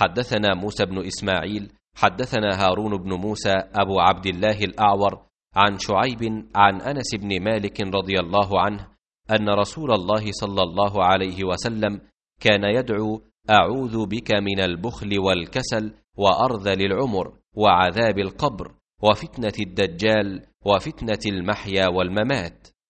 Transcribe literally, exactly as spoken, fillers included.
حدثنا موسى بن إسماعيل حدثنا هارون بن موسى أبو عبد الله الأعور عن شعيب عن أنس بن مالك رضي الله عنه أن رسول الله صلى الله عليه وسلم كان يدعو: أعوذ بك من البخل والكسل وأرذل العمر وعذاب القبر وفتنة الدجال وفتنة المحيا والممات.